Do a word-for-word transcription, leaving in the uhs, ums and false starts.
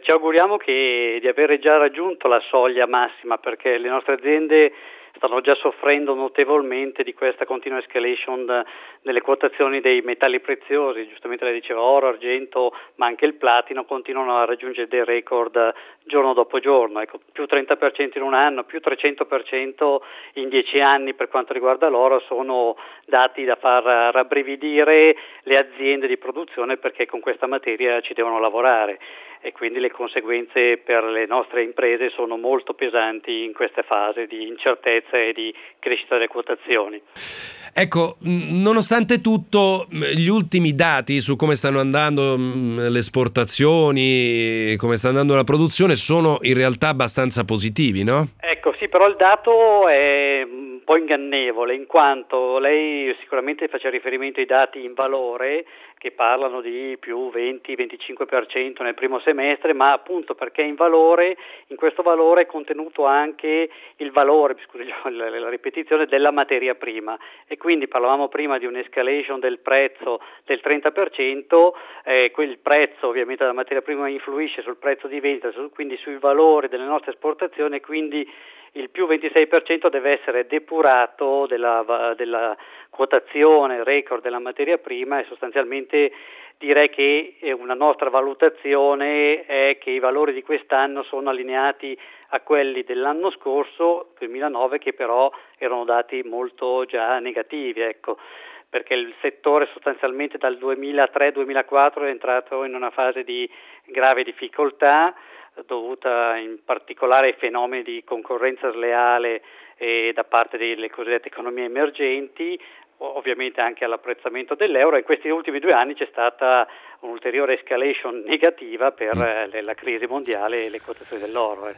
ci auguriamo che di avere già raggiunto la soglia massima, perché le nostre aziende stanno già soffrendo notevolmente di questa continua escalation delle quotazioni dei metalli preziosi. Giustamente lei diceva oro, argento, ma anche il platino continuano a raggiungere dei record giorno dopo giorno. Ecco, più trenta per cento in un anno, più trecento per cento in dieci anni per quanto riguarda l'oro, sono dati da far rabbrividire le aziende di produzione, perché con questa materia ci devono lavorare e quindi le conseguenze per le nostre imprese sono molto pesanti in questa fase di incertezza e di crescita delle quotazioni. Ecco, nonostante tutto, gli ultimi dati su come stanno andando le esportazioni, come sta andando la produzione, sono in realtà abbastanza positivi, no? Ecco, sì, però il dato è un po' ingannevole, in quanto lei sicuramente faceva riferimento ai dati in valore, che parlano di più venti venticinque per cento nel primo semestre, ma appunto perché in valore, in questo valore è contenuto anche il valore, scusi la, la ripetizione, della materia prima, e quindi parlavamo prima di un'escalation del prezzo del trenta per cento, eh, quel prezzo ovviamente della materia prima influisce sul prezzo di vendita, su, quindi sui valori delle nostre esportazioni, e quindi il più ventisei per cento deve essere depurato della, della quotazione record della materia prima, e sostanzialmente direi che una nostra valutazione è che i valori di quest'anno sono allineati a quelli dell'anno scorso, duemilanove, che però erano dati molto già negativi, ecco, perché il settore sostanzialmente dal duemilatré duemilaquattro è entrato in una fase di grave difficoltà, dovuta in particolare ai fenomeni di concorrenza sleale eh, da parte delle cosiddette economie emergenti, ovviamente anche all'apprezzamento dell'euro, e in questi ultimi due anni c'è stata un'ulteriore escalation negativa per eh, la crisi mondiale e le quotazioni dell'oro. Eh.